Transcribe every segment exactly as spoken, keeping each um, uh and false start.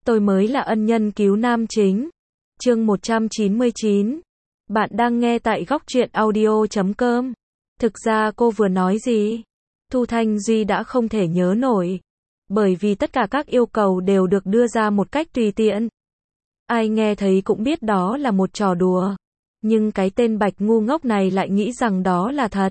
tôi mới là ân nhân cứu nam chính. Chương một trăm chín mươi chín. Bạn đang nghe tại góc truyện audio chấm com. Thực ra cô vừa nói gì? Thu Thanh Duy đã không thể nhớ nổi. Bởi vì tất cả các yêu cầu đều được đưa ra một cách tùy tiện. Ai nghe thấy cũng biết đó là một trò đùa. Nhưng cái tên Bạch ngu ngốc này lại nghĩ rằng đó là thật.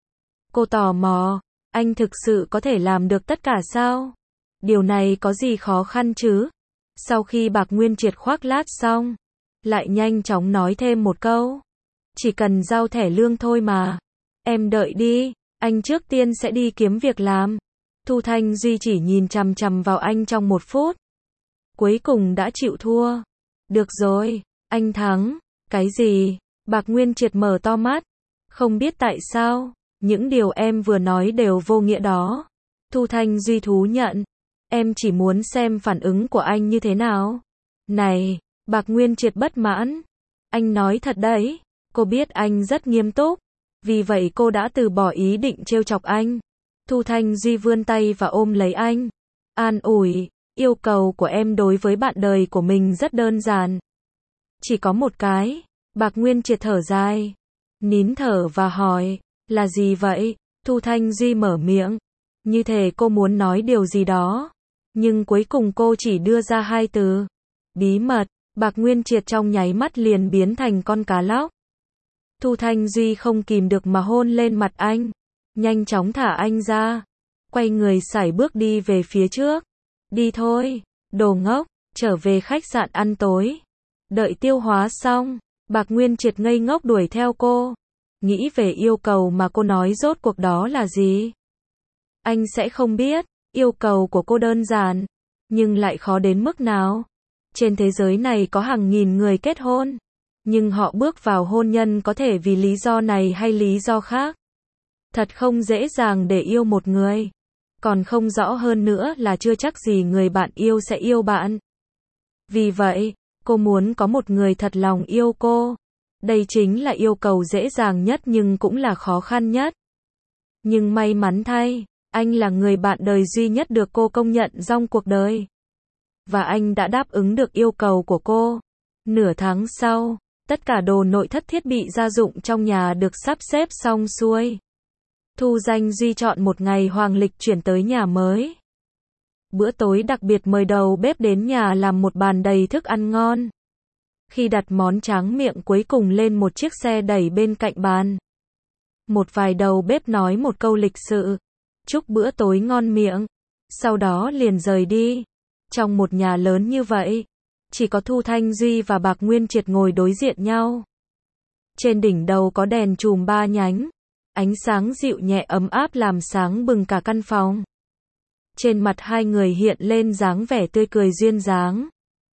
Cô tò mò, anh thực sự có thể làm được tất cả sao? Điều này có gì khó khăn chứ? Sau khi Bạc Nguyên Triệt khoác lác xong, lại nhanh chóng nói thêm một câu. Chỉ cần giao thẻ lương thôi mà. Em đợi đi, anh trước tiên sẽ đi kiếm việc làm. Thu Thanh Duy chỉ nhìn chằm chằm vào anh trong một phút. Cuối cùng đã chịu thua. Được rồi, anh thắng. Cái gì? Bạc Nguyên Triệt mở to mắt. Không biết tại sao, những điều em vừa nói đều vô nghĩa đó. Thu Thanh Duy thú nhận. Em chỉ muốn xem phản ứng của anh như thế nào. Này, Bạc Nguyên Triệt bất mãn. Anh nói thật đấy, cô biết anh rất nghiêm túc. Vì vậy cô đã từ bỏ ý định trêu chọc anh. Thu Thanh Duy vươn tay và ôm lấy anh. An ủi, yêu cầu của em đối với bạn đời của mình rất đơn giản. Chỉ có một cái. Bạc Nguyên Triệt thở dài. Nín thở và hỏi, là gì vậy? Thu Thanh Duy mở miệng. Như thể cô muốn nói điều gì đó. Nhưng cuối cùng cô chỉ đưa ra hai từ. Bí mật. Bạc Nguyên Triệt trong nháy mắt liền biến thành con cá lóc. Thu Thanh Duy không kìm được mà hôn lên mặt anh. Nhanh chóng thả anh ra. Quay người sải bước đi về phía trước. Đi thôi, đồ ngốc, trở về khách sạn ăn tối. Đợi tiêu hóa xong, Bạc Nguyên Triệt ngây ngốc đuổi theo cô. Nghĩ về yêu cầu mà cô nói rốt cuộc đó là gì? Anh sẽ không biết, yêu cầu của cô đơn giản, nhưng lại khó đến mức nào. Trên thế giới này có hàng nghìn người kết hôn, nhưng họ bước vào hôn nhân có thể vì lý do này hay lý do khác. Thật không dễ dàng để yêu một người. Còn không rõ hơn nữa là chưa chắc gì người bạn yêu sẽ yêu bạn. Vì vậy, cô muốn có một người thật lòng yêu cô. Đây chính là yêu cầu dễ dàng nhất nhưng cũng là khó khăn nhất. Nhưng may mắn thay, anh là người bạn đời duy nhất được cô công nhận trong cuộc đời. Và anh đã đáp ứng được yêu cầu của cô. Nửa tháng sau, tất cả đồ nội thất thiết bị gia dụng trong nhà được sắp xếp xong xuôi. Thu Danh Duy chọn một ngày hoàng lịch chuyển tới nhà mới. Bữa tối đặc biệt mời đầu bếp đến nhà làm một bàn đầy thức ăn ngon. Khi đặt món tráng miệng cuối cùng lên một chiếc xe đẩy bên cạnh bàn, một vài đầu bếp nói một câu lịch sự, chúc bữa tối ngon miệng, sau đó liền rời đi. Trong một nhà lớn như vậy, chỉ có Thu Thanh Duy và Bạc Nguyên Triệt ngồi đối diện nhau. Trên đỉnh đầu có đèn chùm ba nhánh, ánh sáng dịu nhẹ ấm áp làm sáng bừng cả căn phòng. Trên mặt hai người hiện lên dáng vẻ tươi cười duyên dáng.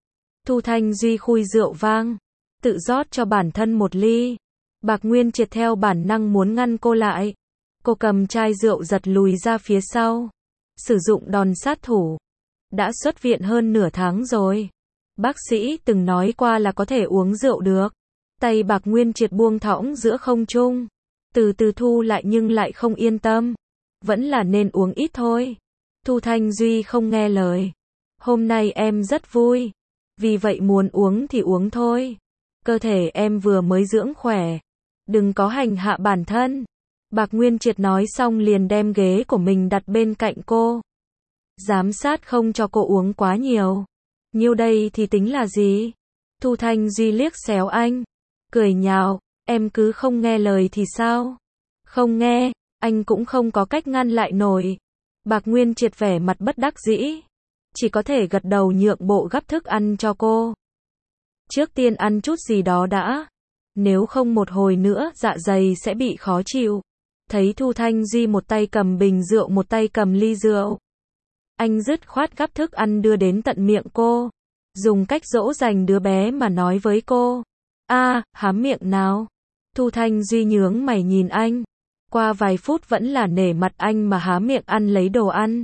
Thu Thanh Duy khui rượu vang, tự rót cho bản thân một ly. Bạc Nguyên Triệt theo bản năng muốn ngăn cô lại. Cô cầm chai rượu giật lùi ra phía sau. Sử dụng đòn sát thủ. Đã xuất viện hơn nửa tháng rồi. Bác sĩ từng nói qua là có thể uống rượu được. Tay Bạc Nguyên Triệt buông thõng giữa không trung. Từ từ thu lại nhưng lại không yên tâm. Vẫn là nên uống ít thôi. Thu Thanh Duy không nghe lời. Hôm nay em rất vui. Vì vậy muốn uống thì uống thôi. Cơ thể em vừa mới dưỡng khỏe. Đừng có hành hạ bản thân. Bạc Nguyên Triệt nói xong liền đem ghế của mình đặt bên cạnh cô. Giám sát không cho cô uống quá nhiều. Nhiêu đây thì tính là gì? Thu Thanh Duy liếc xéo anh. Cười nhạo, em cứ không nghe lời thì sao? Không nghe, anh cũng không có cách ngăn lại nổi. Bạc Nguyên Triệt vẻ mặt bất đắc dĩ. Chỉ có thể gật đầu nhượng bộ gắp thức ăn cho cô. Trước tiên ăn chút gì đó đã. Nếu không một hồi nữa dạ dày sẽ bị khó chịu. Thấy Thu Thanh Duy một tay cầm bình rượu một tay cầm ly rượu. Anh dứt khoát gắp thức ăn đưa đến tận miệng cô. Dùng cách dỗ dành đứa bé mà nói với cô. A, à, hám miệng nào. Thu Thanh Duy nhướng mày nhìn anh. Qua vài phút vẫn là nể mặt anh mà há miệng ăn lấy đồ ăn.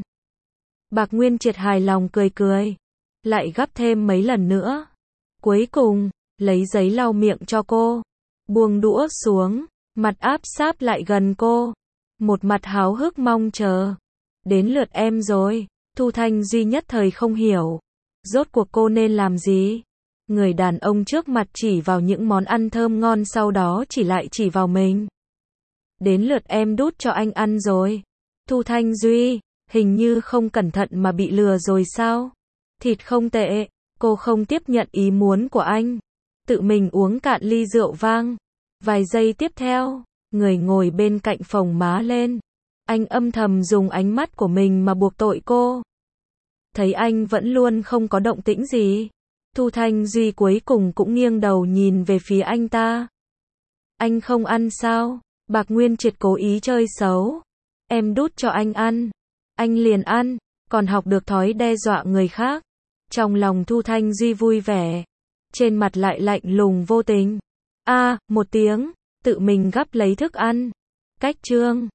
Bạc Nguyên Triệt hài lòng cười cười. Lại gắp thêm mấy lần nữa. Cuối cùng, lấy giấy lau miệng cho cô. Buông đũa xuống, mặt áp sát lại gần cô. Một mặt háo hức mong chờ. Đến lượt em rồi. Thu Thanh Duy nhất thời không hiểu. Rốt cuộc cô nên làm gì? Người đàn ông trước mặt chỉ vào những món ăn thơm ngon sau đó chỉ lại chỉ vào mình. Đến lượt em đút cho anh ăn rồi. Thu Thanh Duy, hình như không cẩn thận mà bị lừa rồi sao? Thịt không tệ, cô không tiếp nhận ý muốn của anh. Tự mình uống cạn ly rượu vang. Vài giây tiếp theo, người ngồi bên cạnh phồng má lên. Anh âm thầm dùng ánh mắt của mình mà buộc tội cô. Thấy anh vẫn luôn không có động tĩnh gì. Thu Thanh Duy cuối cùng cũng nghiêng đầu nhìn về phía anh ta. Anh không ăn sao? Bạc Nguyên Triệt cố ý chơi xấu. Em đút cho anh ăn. Anh liền ăn, còn học được thói đe dọa người khác. Trong lòng Thu Thanh Duy vui vẻ. Trên mặt lại lạnh lùng vô tình. A, à, một tiếng, tự mình gắp lấy thức ăn. Cách chương